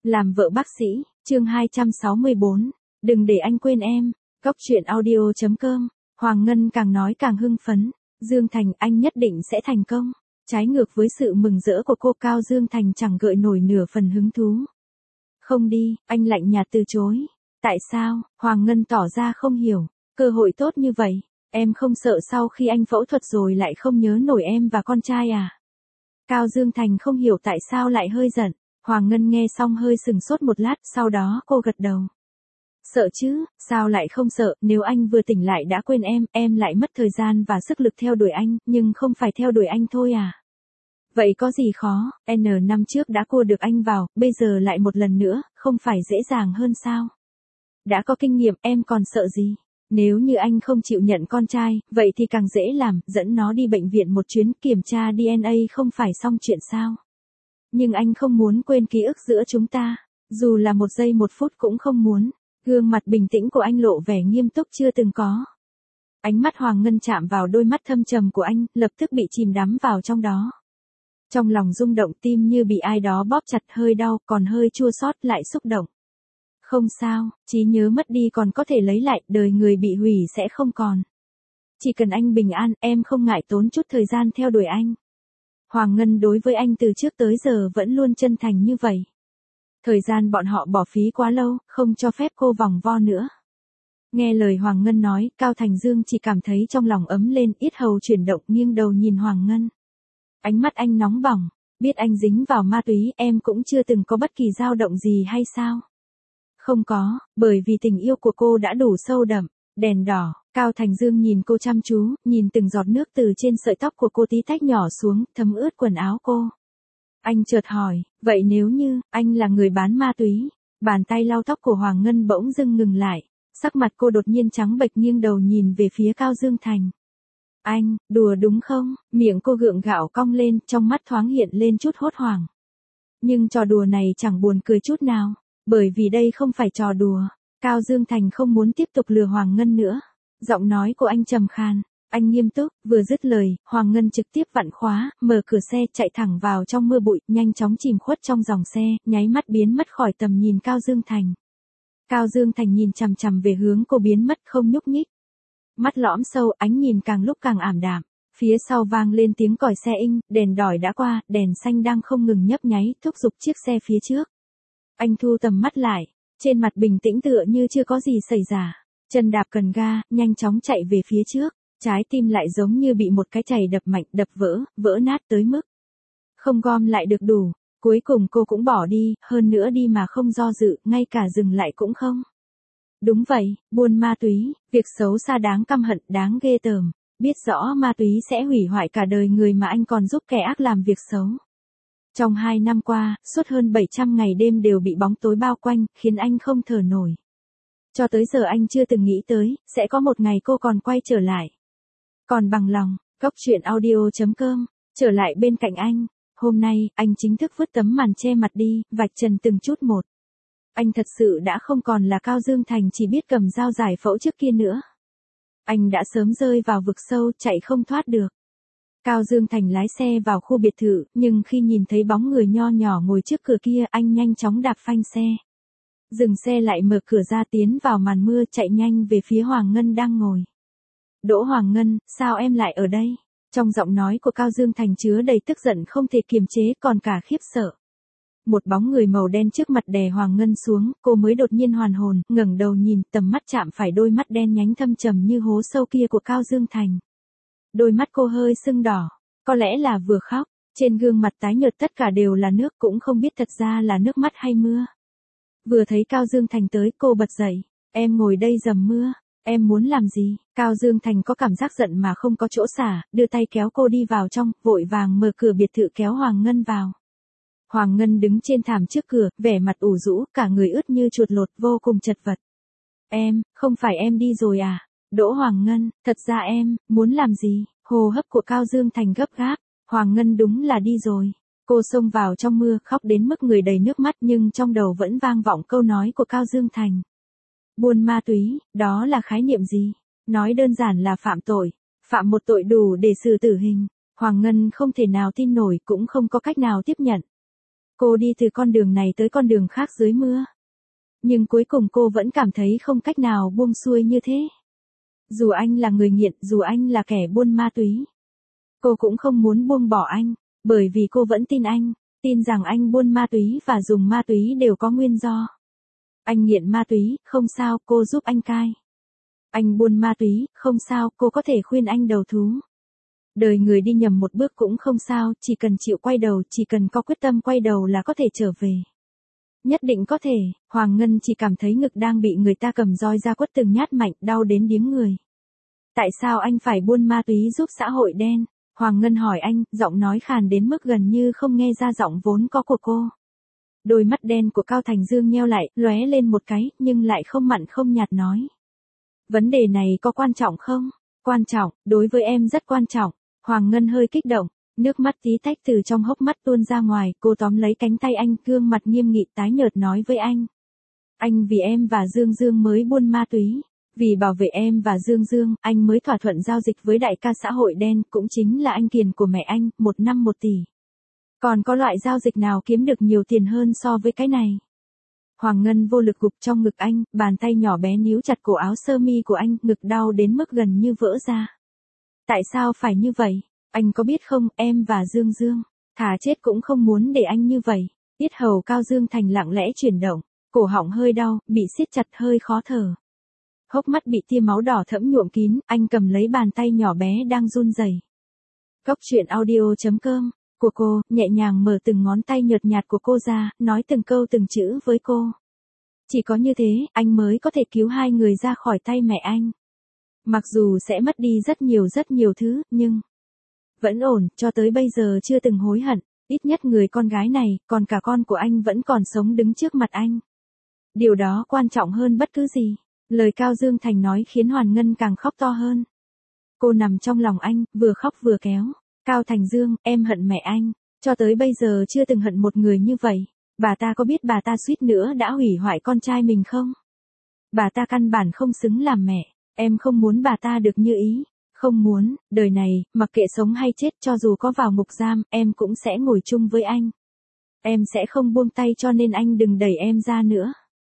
Làm vợ bác sĩ, chương 264. Đừng để anh quên em. Góc truyện audio.com. Hoàng Ngân càng nói càng hưng phấn. Dương Thành, anh nhất định sẽ thành công. Trái ngược với sự mừng rỡ của cô, Cao Dương Thành chẳng gợi nổi nửa phần hứng thú. Không đi, anh lạnh nhạt từ chối. Tại sao? Hoàng Ngân tỏ ra không hiểu. Cơ hội tốt như vậy, em không sợ sau khi anh phẫu thuật rồi lại không nhớ nổi em và con trai à? Cao Dương Thành không hiểu tại sao lại hơi giận. Hoàng Ngân nghe xong hơi sừng sốt một lát, sau đó cô gật đầu. Sợ chứ, sao lại không sợ, nếu anh vừa tỉnh lại đã quên em lại mất thời gian và sức lực theo đuổi anh, nhưng không phải theo đuổi anh thôi à? Vậy có gì khó, N năm trước đã cua được anh vào, bây giờ lại một lần nữa, không phải dễ dàng hơn sao? Đã có kinh nghiệm, em còn sợ gì? Nếu như anh không chịu nhận con trai, vậy thì càng dễ làm, dẫn nó đi bệnh viện một chuyến kiểm tra DNA không phải xong chuyện sao? Nhưng anh không muốn quên ký ức giữa chúng ta, dù là một giây một phút cũng không muốn. Gương mặt bình tĩnh của anh lộ vẻ nghiêm túc chưa từng có. Ánh mắt Hoàng Ngân chạm vào đôi mắt thâm trầm của anh, lập tức bị chìm đắm vào trong đó. Trong lòng rung động, tim như bị ai đó bóp chặt, hơi đau, còn hơi chua xót, lại xúc động. Không sao, trí nhớ mất đi còn có thể lấy lại, đời người bị hủy sẽ không còn. Chỉ cần anh bình an, em không ngại tốn chút thời gian theo đuổi anh. Hoàng Ngân đối với anh từ trước tới giờ vẫn luôn chân thành như vậy. Thời gian bọn họ bỏ phí quá lâu, không cho phép cô vòng vo nữa. Nghe lời Hoàng Ngân nói, Cao Thành Dương chỉ cảm thấy trong lòng ấm lên, yết hầu chuyển động, nghiêng đầu nhìn Hoàng Ngân. Ánh mắt anh nóng bỏng, biết anh dính vào ma túy, em cũng chưa từng có bất kỳ dao động gì hay sao? Không có, bởi vì tình yêu của cô đã đủ sâu đậm. Đèn đỏ, Cao Thành Dương nhìn cô chăm chú, nhìn từng giọt nước từ trên sợi tóc của cô tí tách nhỏ xuống, thấm ướt quần áo cô. Anh chợt hỏi, vậy nếu như, anh là người bán ma túy? Bàn tay lau tóc của Hoàng Ngân bỗng dưng ngừng lại, sắc mặt cô đột nhiên trắng bệch, nghiêng đầu nhìn về phía Cao Dương Thành. Anh, đùa đúng không? Miệng cô gượng gạo cong lên, trong mắt thoáng hiện lên chút hốt hoảng. Nhưng trò đùa này chẳng buồn cười chút nào, bởi vì đây không phải trò đùa. Cao Dương Thành không muốn tiếp tục lừa Hoàng Ngân nữa. Giọng nói của anh trầm khan, anh nghiêm túc, vừa dứt lời, Hoàng Ngân trực tiếp vặn khóa, mở cửa xe, chạy thẳng vào trong mưa bụi, nhanh chóng chìm khuất trong dòng xe, nháy mắt biến mất khỏi tầm nhìn Cao Dương Thành. Cao Dương Thành nhìn chằm chằm về hướng cô biến mất, không nhúc nhích. Mắt lõm sâu, ánh nhìn càng lúc càng ảm đạm. Phía sau vang lên tiếng còi xe inh, đèn đỏ đã qua, đèn xanh đang không ngừng nhấp nháy, thúc giục chiếc xe phía trước. Anh thu tầm mắt lại, trên mặt bình tĩnh tựa như chưa có gì xảy ra. Chân đạp cần ga, nhanh chóng chạy về phía trước. Trái tim lại giống như bị một cái chày đập mạnh, đập vỡ nát tới mức không gom lại được đủ. Cuối cùng cô cũng bỏ đi, hơn nữa đi mà không do dự, ngay cả dừng lại cũng không. Đúng vậy, buôn ma túy, việc xấu xa đáng căm hận, đáng ghê tởm. Biết rõ ma túy sẽ hủy hoại cả đời người mà anh còn giúp kẻ ác làm việc xấu. Trong 2 năm qua, suốt hơn 700 ngày đêm đều bị bóng tối bao quanh, khiến anh không thở nổi. Cho tới giờ anh chưa từng nghĩ tới, sẽ có một ngày cô còn quay trở lại. Còn bằng lòng, góc truyện audio.com, trở lại bên cạnh anh. Hôm nay, anh chính thức vứt tấm màn che mặt đi, vạch trần từng chút một. Anh thật sự đã không còn là Cao Dương Thành chỉ biết cầm dao giải phẫu trước kia nữa. Anh đã sớm rơi vào vực sâu, chạy không thoát được. Cao Dương Thành lái xe vào khu biệt thự, nhưng khi nhìn thấy bóng người nho nhỏ ngồi trước cửa kia, anh nhanh chóng đạp phanh xe. Dừng xe lại, mở cửa ra, tiến vào màn mưa, chạy nhanh về phía Hoàng Ngân đang ngồi. Đỗ Hoàng Ngân, sao em lại ở đây? Trong giọng nói của Cao Dương Thành chứa đầy tức giận không thể kiềm chế, còn cả khiếp sợ. Một bóng người màu đen trước mặt đè Hoàng Ngân xuống, cô mới đột nhiên hoàn hồn, ngẩng đầu nhìn, tầm mắt chạm phải đôi mắt đen nhánh thâm trầm như hố sâu kia của Cao Dương Thành. Đôi mắt cô hơi sưng đỏ, có lẽ là vừa khóc, trên gương mặt tái nhợt tất cả đều là nước, cũng không biết thật ra là nước mắt hay mưa. Vừa thấy Cao Dương Thành tới, cô bật dậy, em ngồi đây dầm mưa, em muốn làm gì? Cao Dương Thành có cảm giác giận mà không có chỗ xả, đưa tay kéo cô đi vào trong, vội vàng mở cửa biệt thự kéo Hoàng Ngân vào. Hoàng Ngân đứng trên thảm trước cửa, vẻ mặt ủ rũ, cả người ướt như chuột lột, vô cùng chật vật. Em, không phải em đi rồi à? Đỗ Hoàng Ngân, thật ra em, muốn làm gì? Hô hấp của Cao Dương Thành gấp gáp, Hoàng Ngân đúng là đi rồi. Cô xông vào trong mưa, khóc đến mức người đầy nước mắt, nhưng trong đầu vẫn vang vọng câu nói của Cao Dương Thành. Buôn ma túy, đó là khái niệm gì? Nói đơn giản là phạm tội. Phạm một tội đủ để xử tử hình. Hoàng Ngân không thể nào tin nổi, cũng không có cách nào tiếp nhận. Cô đi từ con đường này tới con đường khác dưới mưa. Nhưng cuối cùng cô vẫn cảm thấy không cách nào buông xuôi như thế. Dù anh là người nghiện, dù anh là kẻ buôn ma túy, cô cũng không muốn buông bỏ anh, bởi vì cô vẫn tin anh, tin rằng anh buôn ma túy và dùng ma túy đều có nguyên do. Anh nghiện ma túy, không sao, cô giúp anh cai. Anh buôn ma túy, không sao, cô có thể khuyên anh đầu thú. Đời người đi nhầm một bước cũng không sao, chỉ cần chịu quay đầu, chỉ cần có quyết tâm quay đầu là có thể trở về. Nhất định có thể. Hoàng Ngân chỉ cảm thấy ngực đang bị người ta cầm roi ra quất từng nhát mạnh, đau đến điếng người. Tại sao anh phải buôn ma túy giúp xã hội đen? Hoàng Ngân hỏi anh, giọng nói khàn đến mức gần như không nghe ra giọng vốn có của cô. Đôi mắt đen của Cao Thành Dương nheo lại, lóe lên một cái, nhưng lại không mặn không nhạt nói. Vấn đề này có quan trọng không? Quan trọng, đối với em rất quan trọng. Hoàng Ngân hơi kích động, nước mắt tí tách từ trong hốc mắt tuôn ra ngoài, cô tóm lấy cánh tay anh, gương mặt nghiêm nghị tái nhợt nói với anh. Anh vì em và Dương Dương mới buôn ma túy. Vì bảo vệ em và Dương Dương, anh mới thỏa thuận giao dịch với đại ca xã hội đen, cũng chính là anh Kiền của mẹ anh, 1 năm 1 tỷ. Còn có loại giao dịch nào kiếm được nhiều tiền hơn so với cái này? Hoàng Ngân vô lực gục trong ngực anh, bàn tay nhỏ bé níu chặt cổ áo sơ mi của anh, ngực đau đến mức gần như vỡ ra. Tại sao phải như vậy? Anh có biết không, em và Dương Dương, thà chết cũng không muốn để anh như vậy. Yết hầu Cao Dương Thành lặng lẽ chuyển động, cổ họng hơi đau, bị siết chặt hơi khó thở. Hốc mắt bị tia máu đỏ thẫm nhuộm kín, anh cầm lấy bàn tay nhỏ bé đang run rẩy. Cốc truyện audio.com của cô, nhẹ nhàng mở từng ngón tay nhợt nhạt của cô ra, nói từng câu từng chữ với cô. Chỉ có như thế, anh mới có thể cứu hai người ra khỏi tay mẹ anh. Mặc dù sẽ mất đi rất nhiều thứ, nhưng vẫn ổn, cho tới bây giờ chưa từng hối hận, ít nhất người con gái này, còn cả con của anh vẫn còn sống đứng trước mặt anh. Điều đó quan trọng hơn bất cứ gì. Lời Cao Dương Thành nói khiến Hoàn Ngân càng khóc to hơn. Cô nằm trong lòng anh, vừa khóc vừa kéo. Cao Thành Dương, em hận mẹ anh. Cho tới bây giờ chưa từng hận một người như vậy. Bà ta có biết bà ta suýt nữa đã hủy hoại con trai mình không? Bà ta căn bản không xứng làm mẹ. Em không muốn bà ta được như ý. Không muốn, đời này, mặc kệ sống hay chết, cho dù có vào ngục giam, em cũng sẽ ngồi chung với anh. Em sẽ không buông tay, cho nên anh đừng đẩy em ra nữa.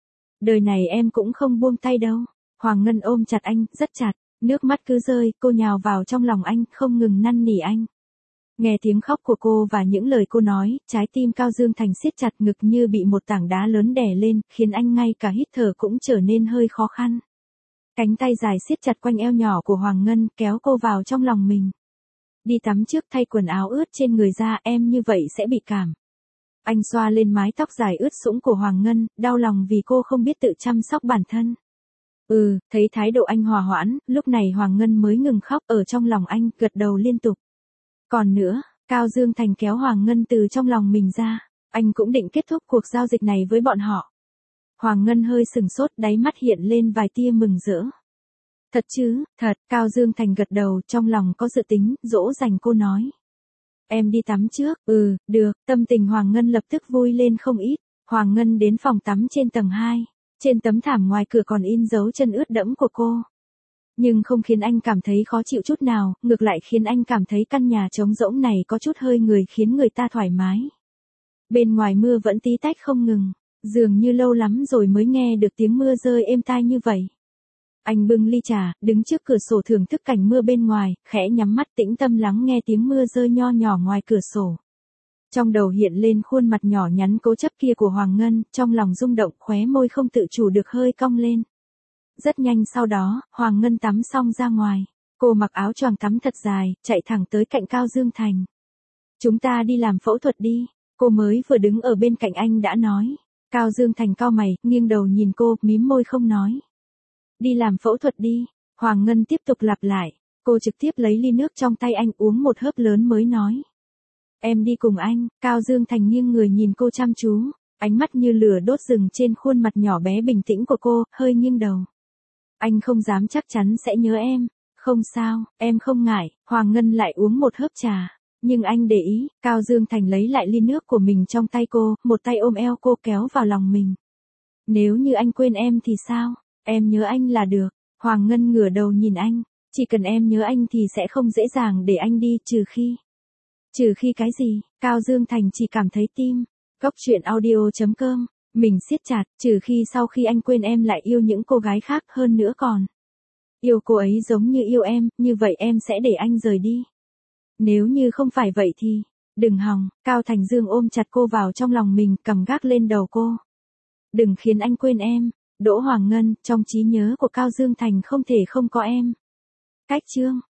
Đời này em cũng không buông tay đâu. Hoàng Ngân ôm chặt anh, rất chặt, nước mắt cứ rơi, cô nhào vào trong lòng anh, không ngừng năn nỉ anh. Nghe tiếng khóc của cô và những lời cô nói, trái tim Cao Dương Thành siết chặt, ngực như bị một tảng đá lớn đè lên, khiến anh ngay cả hít thở cũng trở nên hơi khó khăn. Cánh tay dài siết chặt quanh eo nhỏ của Hoàng Ngân, kéo cô vào trong lòng mình. Đi tắm trước, thay quần áo ướt trên người ra, em như vậy sẽ bị cảm. Anh xoa lên mái tóc dài ướt sũng của Hoàng Ngân, đau lòng vì cô không biết tự chăm sóc bản thân. Thấy thái độ anh hòa hoãn, lúc này Hoàng Ngân mới ngừng khóc, ở trong lòng anh, gật đầu liên tục. Còn nữa, Cao Dương Thành kéo Hoàng Ngân từ trong lòng mình ra, anh cũng định kết thúc cuộc giao dịch này với bọn họ. Hoàng Ngân hơi sừng sốt, đáy mắt hiện lên vài tia mừng rỡ. Thật chứ, thật, Cao Dương Thành gật đầu, trong lòng có dự tính, dỗ dành cô nói. Em đi tắm trước, được, tâm tình Hoàng Ngân lập tức vui lên không ít. Hoàng Ngân đến phòng tắm trên tầng 2, trên tấm thảm ngoài cửa còn in dấu chân ướt đẫm của cô. Nhưng không khiến anh cảm thấy khó chịu chút nào, ngược lại khiến anh cảm thấy căn nhà trống rỗng này có chút hơi người, khiến người ta thoải mái. Bên ngoài mưa vẫn tí tách không ngừng, dường như lâu lắm rồi mới nghe được tiếng mưa rơi êm tai như vậy. Anh bưng ly trà, đứng trước cửa sổ thưởng thức cảnh mưa bên ngoài, khẽ nhắm mắt tĩnh tâm lắng nghe tiếng mưa rơi nho nhỏ ngoài cửa sổ. Trong đầu hiện lên khuôn mặt nhỏ nhắn cố chấp kia của Hoàng Ngân, trong lòng rung động, khóe môi không tự chủ được hơi cong lên. Rất nhanh sau đó, Hoàng Ngân tắm xong ra ngoài. Cô mặc áo choàng tắm thật dài, chạy thẳng tới cạnh Cao Dương Thành. Chúng ta đi làm phẫu thuật đi. Cô mới vừa đứng ở bên cạnh anh đã nói. Cao Dương Thành cau mày, nghiêng đầu nhìn cô, mím môi không nói. Đi làm phẫu thuật đi. Hoàng Ngân tiếp tục lặp lại. Cô trực tiếp lấy ly nước trong tay anh uống một hớp lớn mới nói. Em đi cùng anh. Cao Dương Thành nghiêng người nhìn cô chăm chú. Ánh mắt như lửa đốt rừng trên khuôn mặt nhỏ bé bình tĩnh của cô, hơi nghiêng đầu. Anh không dám chắc chắn sẽ nhớ em. Không sao, em không ngại. Hoàng Ngân lại uống một hớp trà. Nhưng anh để ý, Cao Dương Thành lấy lại ly nước của mình trong tay cô, một tay ôm eo cô kéo vào lòng mình. Nếu như anh quên em thì sao? Em nhớ anh là được. Hoàng Ngân ngửa đầu nhìn anh. Chỉ cần em nhớ anh thì sẽ không dễ dàng để anh đi, trừ khi cái gì? Cao Dương Thành chỉ cảm thấy tim Cốc truyện audio.com, mình siết chặt, trừ khi sau khi anh quên em lại yêu những cô gái khác hơn nữa còn. Yêu cô ấy giống như yêu em, như vậy em sẽ để anh rời đi. Nếu như không phải vậy thì, đừng hòng, Cao Thành Dương ôm chặt cô vào trong lòng mình, cầm gác lên đầu cô. Đừng khiến anh quên em, Đỗ Hoàng Ngân, trong trí nhớ của Cao Dương Thành không thể không có em. Cách chương